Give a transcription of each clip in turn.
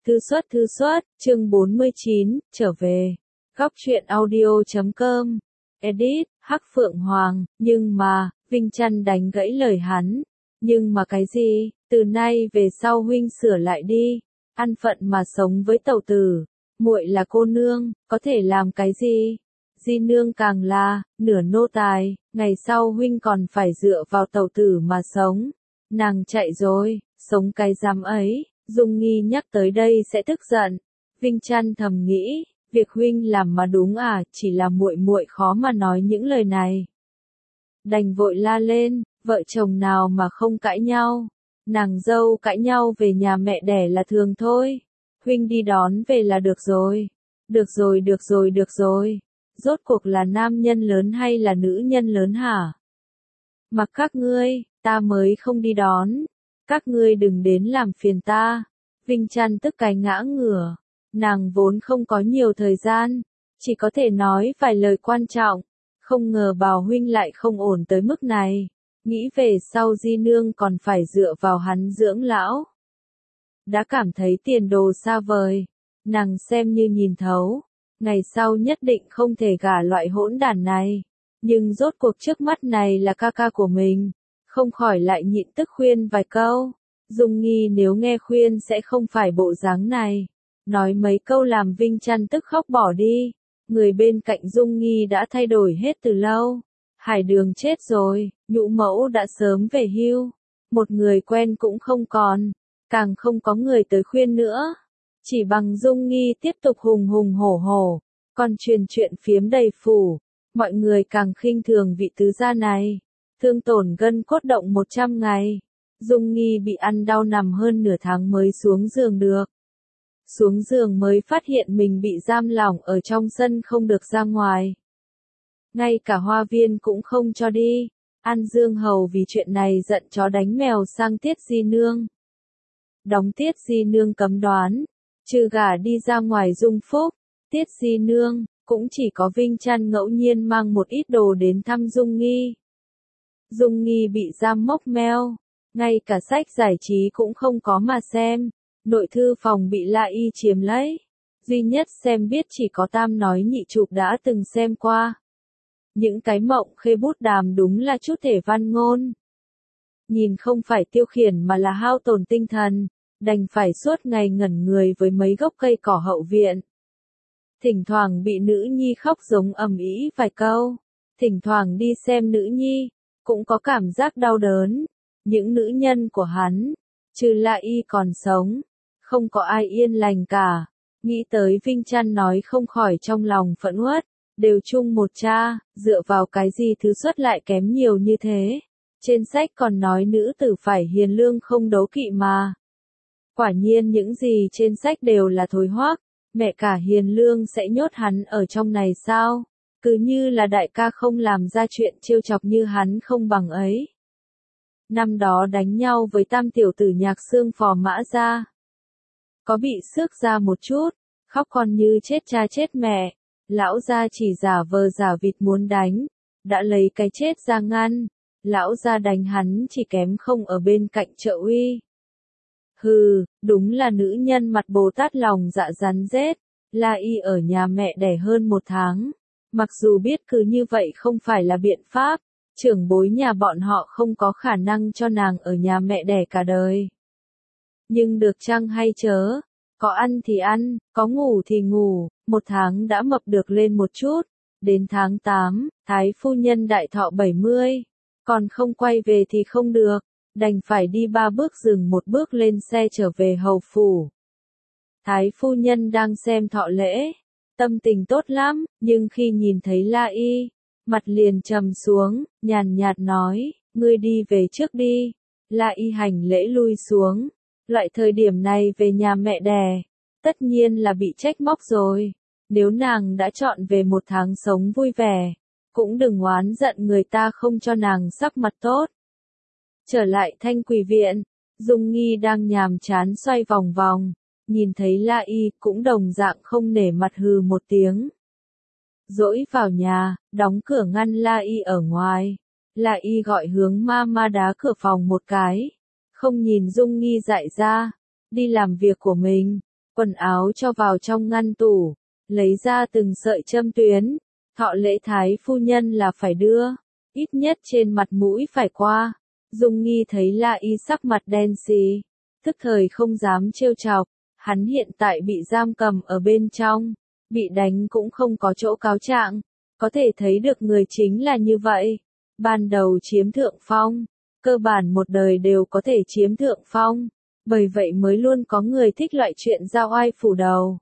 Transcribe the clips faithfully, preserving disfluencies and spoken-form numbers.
Thư xuất thư xuất, chương bốn mươi chín, trở về. Góc truyện audio.com. Edit, Hắc Phượng Hoàng, nhưng mà, Vinh Chăn đánh gãy lời hắn. Nhưng mà cái gì, từ nay về sau huynh sửa lại đi. Ăn phận mà sống với tẩu tử. Muội là cô nương, có thể làm cái gì? Di nương càng là, nửa nô tài, ngày sau huynh còn phải dựa vào tẩu tử mà sống. Nàng chạy rồi, sống cái giam ấy. Dung Nghi nhắc tới đây sẽ tức giận. Vinh Chăn thầm nghĩ, việc huynh làm mà đúng à, chỉ là muội muội khó mà nói những lời này. Đành vội la lên, vợ chồng nào mà không cãi nhau. Nàng dâu cãi nhau về nhà mẹ đẻ là thường thôi. Huynh đi đón về là được rồi. Được rồi, được rồi, được rồi. Rốt cuộc là nam nhân lớn hay là nữ nhân lớn hả? Mặc các ngươi, ta mới không đi đón. Các ngươi đừng đến làm phiền ta. Vinh Chăn tức cái ngã ngửa. Nàng vốn không có nhiều thời gian. Chỉ có thể nói vài lời quan trọng. Không ngờ Bào huynh lại không ổn tới mức này. Nghĩ về sau Di nương còn phải dựa vào hắn dưỡng lão. Đã cảm thấy tiền đồ xa vời. Nàng xem như nhìn thấu. Ngày sau nhất định không thể gả loại hỗn đản này. Nhưng rốt cuộc trước mắt này là ca ca của mình. Không khỏi lại nhịn tức khuyên vài câu. Dung Nghi nếu nghe khuyên sẽ không phải bộ dáng này. Nói mấy câu làm Vinh Chăn tức khóc bỏ đi. Người bên cạnh Dung Nghi đã thay đổi hết từ lâu. Hải Đường chết rồi, Nhũ Mẫu đã sớm về hưu. Một người quen cũng không còn. Càng không có người tới khuyên nữa. Chỉ bằng Dung Nghi tiếp tục hùng hùng hổ hổ. Còn truyền chuyện phiếm đầy phủ. Mọi người càng khinh thường vị tứ gia này. Thương tổn gân cốt động một trăm ngày. Dung Nghi bị ăn đau nằm hơn nửa tháng mới xuống giường được. Xuống giường mới phát hiện mình bị giam lỏng ở trong sân không được ra ngoài. Ngay cả hoa viên cũng không cho đi. An Dương Hầu vì chuyện này giận chó đánh mèo sang Tiết Di nương. Đóng Tiết Di nương cấm đoán. Trừ gả đi ra ngoài Dung Phúc. Tiết Di nương, cũng chỉ có Vinh Chăn ngẫu nhiên mang một ít đồ đến thăm Dung Nghi. Dung Nghi bị giam mốc meo, ngay cả sách giải trí cũng không có mà xem, nội thư phòng bị La Y chiếm lấy, duy nhất xem biết chỉ có Tam Nói Nhị Trục đã từng xem qua. Những cái mộng khê bút đàm đúng là chút thể văn ngôn. Nhìn không phải tiêu khiển mà là hao tổn tinh thần, đành phải suốt ngày ngẩn người với mấy gốc cây cỏ hậu viện. Thỉnh thoảng bị nữ nhi khóc giống ầm ĩ vài câu, thỉnh thoảng đi xem nữ nhi, cũng có cảm giác đau đớn. Những nữ nhân của hắn, trừ La Y còn sống, không có ai yên lành cả. Nghĩ tới Vinh Chăn nói không khỏi trong lòng phẫn uất, đều chung một cha, dựa vào cái gì thứ xuất lại kém nhiều như thế. Trên sách còn nói nữ tử phải hiền lương không đấu kỵ mà. Quả nhiên những gì trên sách đều là thối hoác, mẹ cả hiền lương sẽ nhốt hắn ở trong này sao? Cứ như là đại ca không làm ra chuyện trêu chọc như hắn không bằng ấy. Năm đó đánh nhau với tam tiểu tử Nhạc Xương Phò Mã Gia. Có bị xước ra một chút, khóc còn như chết cha chết mẹ. Lão gia chỉ giả vờ giả vịt muốn đánh, đã lấy cái chết ra ngăn. Lão gia đánh hắn chỉ kém không ở bên cạnh trợ uy. Hừ, đúng là nữ nhân mặt Bồ Tát lòng dạ rắn rết. La Y ở nhà mẹ đẻ hơn một tháng. Mặc dù biết cứ như vậy không phải là biện pháp, trưởng bối nhà bọn họ không có khả năng cho nàng ở nhà mẹ đẻ cả đời. Nhưng được chăng hay chớ, có ăn thì ăn, có ngủ thì ngủ, một tháng đã mập được lên một chút. Đến tháng tám, Thái phu nhân đại thọ bảy mươi, còn không quay về thì không được, đành phải đi ba bước dừng một bước lên xe trở về hầu phủ. Thái phu nhân đang xem thọ lễ. Tâm tình tốt lắm, nhưng khi nhìn thấy La Y, mặt liền trầm xuống, nhàn nhạt nói, ngươi đi về trước đi. La Y hành lễ lui xuống. Loại thời điểm này về nhà mẹ đẻ, tất nhiên là bị trách móc rồi. Nếu nàng đã chọn về một tháng sống vui vẻ, cũng đừng oán giận người ta không cho nàng sắc mặt tốt. Trở lại Thanh Quỳ viện, Dung Nghi đang nhàm chán xoay vòng vòng. Nhìn thấy La Y cũng đồng dạng không nể mặt hừ một tiếng. Dỗi vào nhà, đóng cửa ngăn La Y ở ngoài. La Y gọi hướng ma ma đá cửa phòng một cái. Không nhìn Dung Nghi dại ra. Đi làm việc của mình. quần áo cho vào trong ngăn tủ, lấy ra từng sợi châm tuyến, thọ lễ thái phu nhân là phải đưa, ít nhất trên mặt mũi phải qua. Dung Nghi thấy La Y sắc mặt đen xì, tức thời không dám trêu chọc, hắn hiện tại bị giam cầm ở bên trong, bị đánh cũng không có chỗ cáo trạng, có thể thấy được người chính là như vậy, ban đầu chiếm thượng phong, cơ bản một đời đều có thể chiếm thượng phong, bởi vậy mới luôn có người thích loại chuyện giao oai phủ đầu.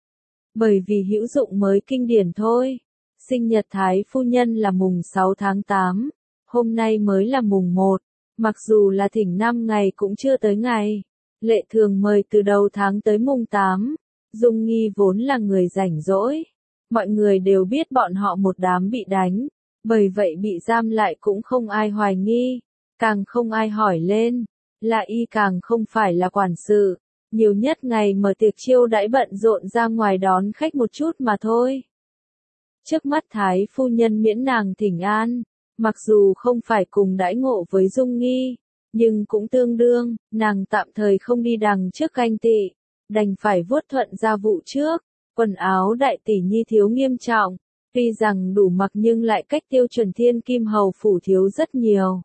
Bởi vì hữu dụng mới kinh điển thôi. Sinh nhật thái phu nhân là mùng sáu tháng tám, hôm nay mới là mùng một, mặc dù là thỉnh năm ngày cũng chưa tới ngày. Lệ thường mời từ đầu tháng tới mùng tám, Dung Nghi vốn là người rảnh rỗi. Mọi người đều biết bọn họ một đám bị đánh, bởi vậy bị giam lại cũng không ai hoài nghi, càng không ai hỏi lên. La Y càng không phải là quản sự, nhiều nhất ngày mở tiệc chiêu đãi bận rộn ra ngoài đón khách một chút mà thôi. Trước mắt thái phu nhân miễn nàng thỉnh an, mặc dù không phải cùng đãi ngộ với Dung Nghi, nhưng cũng tương đương, nàng tạm thời không đi đằng trước ganh tị, đành phải vuốt thuận gia vụ trước, quần áo đại tỷ nhi thiếu nghiêm trọng, tuy rằng đủ mặc nhưng lại cách tiêu chuẩn thiên kim hầu phủ thiếu rất nhiều.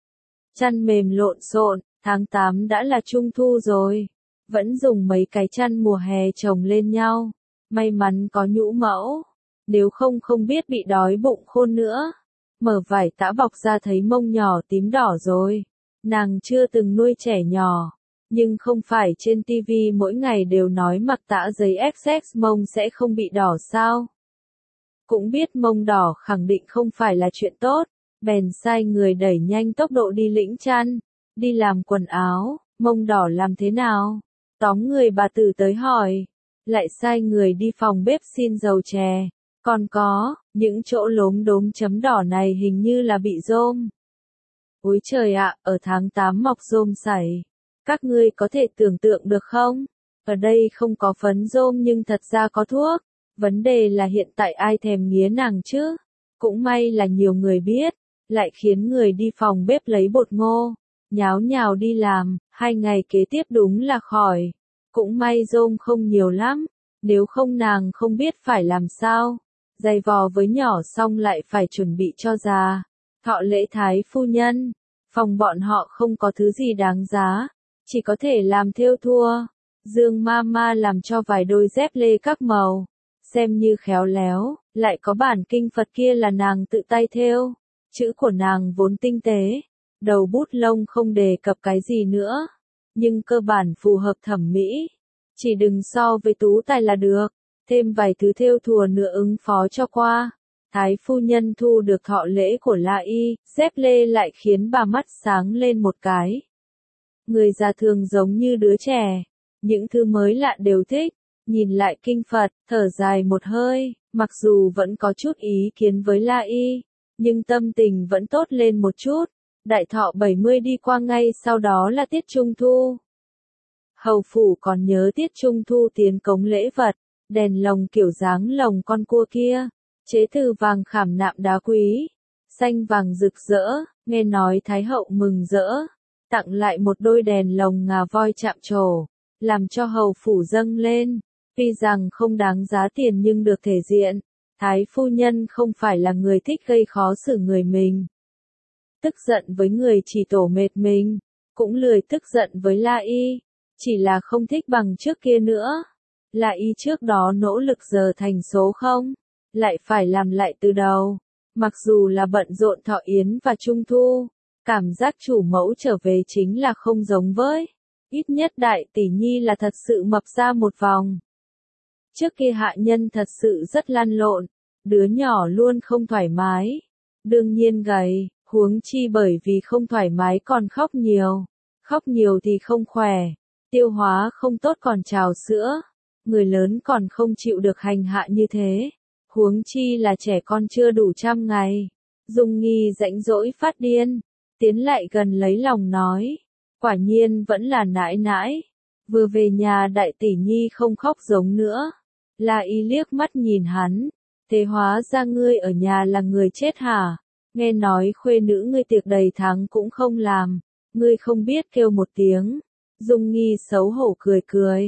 Chăn mềm lộn xộn, tháng tám đã là trung thu rồi, vẫn dùng mấy cái chăn mùa hè chồng lên nhau, may mắn có nhũ mẫu, nếu không không biết bị đói bụng khôn nữa. Mở vải tã bọc ra thấy mông nhỏ tím đỏ rồi, nàng chưa từng nuôi trẻ nhỏ, nhưng không phải trên tivi mỗi ngày đều nói mặc tã giấy ép ích mông sẽ không bị đỏ sao. Cũng biết mông đỏ khẳng định không phải là chuyện tốt, bèn sai người đẩy nhanh tốc độ đi lĩnh chăn, đi làm quần áo, mông đỏ làm thế nào? Tóm người bà tử tới hỏi, lại sai người đi phòng bếp xin dầu chè, còn có, những chỗ lốm đốm chấm đỏ này hình như là bị rôm. Ôi trời ạ, ở tháng tám mọc rôm sảy, các ngươi có thể tưởng tượng được không? Ở đây không có phấn rôm nhưng thật ra có thuốc, vấn đề là hiện tại ai thèm nghía nàng chứ? Cũng may là nhiều người biết, lại khiến người đi phòng bếp lấy bột ngô, nháo nhào đi làm, hai ngày kế tiếp đúng là khỏi. Cũng may rôm không nhiều lắm, nếu không nàng không biết phải làm sao. Dày vò với nhỏ xong lại phải chuẩn bị cho già. Thọ lễ thái phu nhân, phòng bọn họ không có thứ gì đáng giá, chỉ có thể làm thêu thua. Dương Mama làm cho vài đôi dép lê các màu, xem như khéo léo, lại có bản kinh Phật kia là nàng tự tay thêu. Chữ của nàng vốn tinh tế, đầu bút lông không đề cập cái gì nữa, nhưng cơ bản phù hợp thẩm mỹ, chỉ đừng so với tú tài là được, thêm vài thứ thêu thùa nữa ứng phó cho qua. Thái phu nhân thu được thọ lễ của La Y, dép lê lại khiến bà mắt sáng lên một cái. Người già thường giống như đứa trẻ, những thứ mới lạ đều thích, nhìn lại kinh Phật, thở dài một hơi, mặc dù vẫn có chút ý kiến với La Y, nhưng tâm tình vẫn tốt lên một chút. Đại thọ bảy mươi đi qua ngay sau đó là tiết trung thu. Hầu phủ còn nhớ tiết trung thu tiến cống lễ vật, đèn lồng kiểu dáng lồng con cua kia, chế từ vàng khảm nạm đá quý, xanh vàng rực rỡ, nghe nói Thái hậu mừng rỡ, tặng lại một đôi đèn lồng ngà voi chạm trổ, làm cho hầu phủ dâng lên, tuy rằng không đáng giá tiền nhưng được thể diện. Thái phu nhân không phải là người thích gây khó xử người mình. Tức giận với người chỉ tổ mệt mình, cũng lười tức giận với La Y, chỉ là không thích bằng trước kia nữa. La Y trước đó nỗ lực giờ thành số không, lại phải làm lại từ đầu. Mặc dù là bận rộn thọ yến và trung thu, cảm giác chủ mẫu trở về chính là không giống với. Ít nhất đại tỷ nhi là thật sự mập ra một vòng. Trước kia hạ nhân thật sự rất lăn lộn, đứa nhỏ luôn không thoải mái. Đương nhiên gầy, huống chi bởi vì không thoải mái còn khóc nhiều. Khóc nhiều thì không khỏe, tiêu hóa không tốt còn trào sữa. Người lớn còn không chịu được hành hạ như thế. Huống chi là trẻ con chưa đủ trăm ngày. Dung Nghi rãnh rỗi phát điên, tiến lại gần lấy lòng nói. Quả nhiên vẫn là nãi nãi. Vừa về nhà đại tỷ nhi không khóc giống nữa. La Y liếc mắt nhìn hắn. Thế hóa ra ngươi ở nhà là người chết hả? Nghe nói khuê nữ ngươi tiệc đầy tháng cũng không làm. Ngươi không biết kêu một tiếng. Dung Nghi xấu hổ cười cười.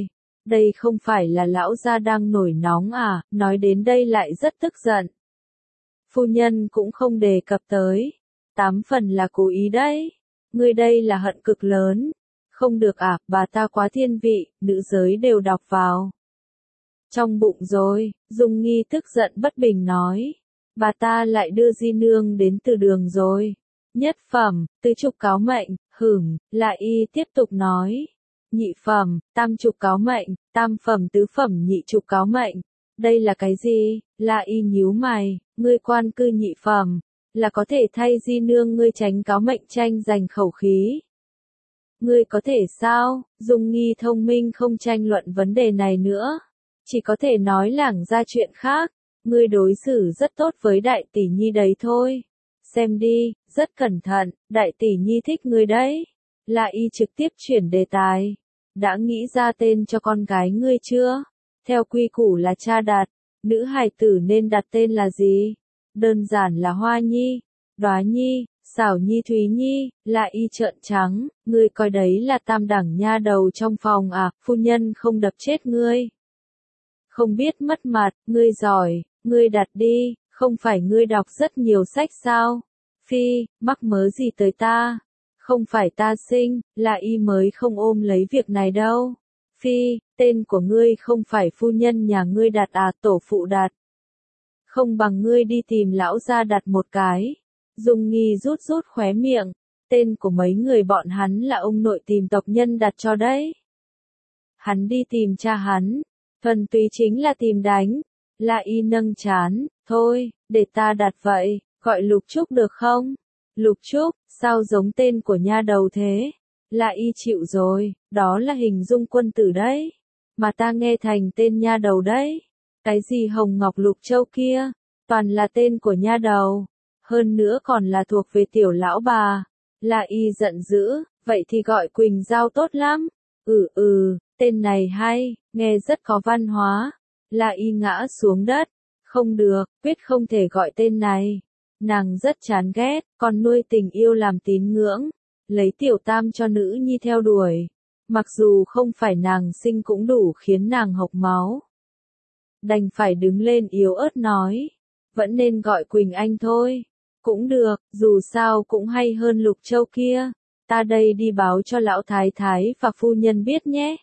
Đây không phải là lão gia đang nổi nóng à, nói đến đây lại rất tức giận. Phu nhân cũng không đề cập tới. Tám phần là cố ý đấy. Ngươi đây là hận cực lớn. Không được à, bà ta quá thiên vị, nữ giới đều đọc vào. Trong bụng rồi, Dung Nghi tức giận bất bình nói. Bà ta lại đưa Di Nương đến từ đường rồi. Nhất phẩm, tứ trục cáo mệnh, hửm, lại y tiếp tục nói. Nhị phẩm, tam trục cáo mệnh, tam phẩm tứ phẩm nhị trục cáo mệnh. Đây là cái gì? Là y nhíu mày, ngươi quan cư nhị phẩm, là có thể thay Di Nương ngươi tránh cáo mệnh tranh giành khẩu khí. Ngươi có thể sao? Dung Nghi thông minh không tranh luận vấn đề này nữa. Chỉ có thể nói lảng ra chuyện khác. Ngươi đối xử rất tốt với đại tỷ nhi đấy thôi. Xem đi, rất cẩn thận, đại tỷ nhi thích ngươi đấy. Là y trực tiếp chuyển đề tài. Đã nghĩ ra tên cho con gái ngươi chưa? Theo quy củ là cha đặt, nữ hài tử nên đặt tên là gì? Đơn giản là Hoa Nhi, Đóa Nhi, Xảo Nhi, Thúy Nhi. Là y trợn trắng, ngươi coi đấy là tam đẳng nha đầu trong phòng à, phu nhân không đập chết ngươi. Không biết mất mặt, ngươi giỏi, ngươi đặt đi, không phải ngươi đọc rất nhiều sách sao? Phi, mắc mớ gì tới ta? Không phải ta sinh, là y mới không ôm lấy việc này đâu. Phi, tên của ngươi không phải phu nhân nhà ngươi đặt à, tổ phụ đặt. Không bằng ngươi đi tìm lão gia đặt một cái. Dung Nghi rút rút khóe miệng, tên của mấy người bọn hắn là ông nội tìm tộc nhân đặt cho đấy. Hắn đi tìm cha hắn, thuần túy chính là tìm đánh. Là y nâng chán, thôi, để ta đặt vậy, gọi Lục Trúc được không? Lục Trúc, sao giống tên của nha đầu thế? Là y chịu rồi, đó là hình dung quân tử đấy. Mà ta nghe thành tên nha đầu đấy. Cái gì Hồng Ngọc Lục Châu kia, toàn là tên của nha đầu. Hơn nữa còn là thuộc về tiểu lão bà. Là y giận dữ, vậy thì gọi Quỳnh Giao tốt lắm. Ừ ừ, tên này hay, nghe rất có văn hóa. Là y ngã xuống đất. Không được, quyết không thể gọi tên này. Nàng rất chán ghét, còn nuôi tình yêu làm tín ngưỡng. Lấy tiểu tam cho nữ nhi theo đuổi. Mặc dù không phải nàng sinh cũng đủ khiến nàng hộc máu. Đành phải đứng lên yếu ớt nói. Vẫn nên gọi Quỳnh Anh thôi. Cũng được, dù sao cũng hay hơn Lục Châu kia. Ta đây đi báo cho lão thái thái và phu nhân biết nhé.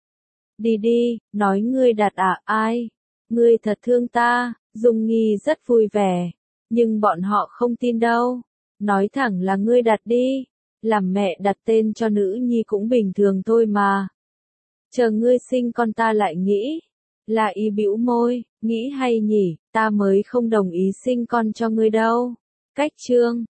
Đi đi, nói ngươi đặt à, ai? Ngươi thật thương ta. Dung Nghi rất vui vẻ. Nhưng bọn họ không tin đâu. Nói thẳng là ngươi đặt đi. Làm mẹ đặt tên cho nữ nhi cũng bình thường thôi mà. Chờ ngươi sinh con ta lại nghĩ. Là y bĩu môi, nghĩ hay nhỉ, ta mới không đồng ý sinh con cho ngươi đâu. Cách chương